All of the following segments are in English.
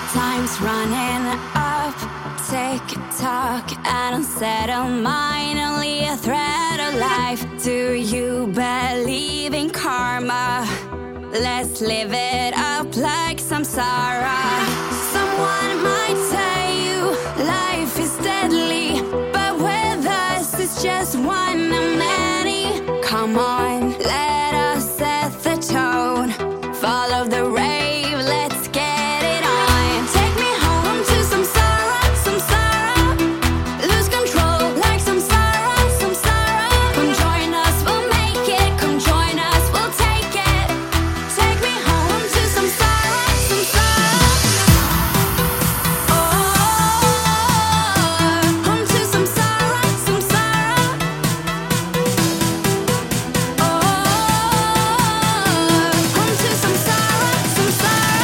Time's running up, tick tock, an unsettled mind, only a thread of life. Do you believe in karma? Let's live it up like samsara. Someone might tell you life is deadly, but with us it's just one of many. Come on, let us set the tone. Follow the rave, let's get it on. Take me home to samsara, samsara. Lose control like samsara, samsara. Come join us, we'll make it. Come join us, we'll take it. Take me home to samsara, samsara. Oh, home to samsara, samsara. Oh, home to samsara, samsara.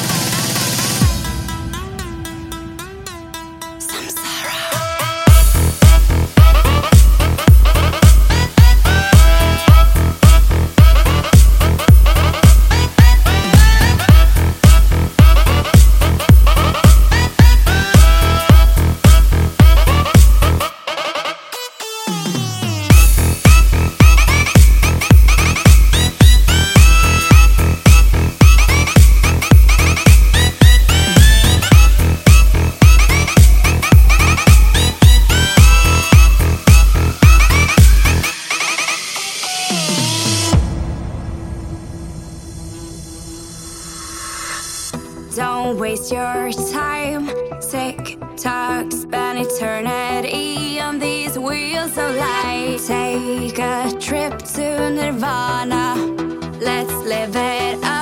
Samsara. Don't waste your time. Tick tock, spend eternity on these wheels of life. Take a trip to Nirvana. Let's live it up.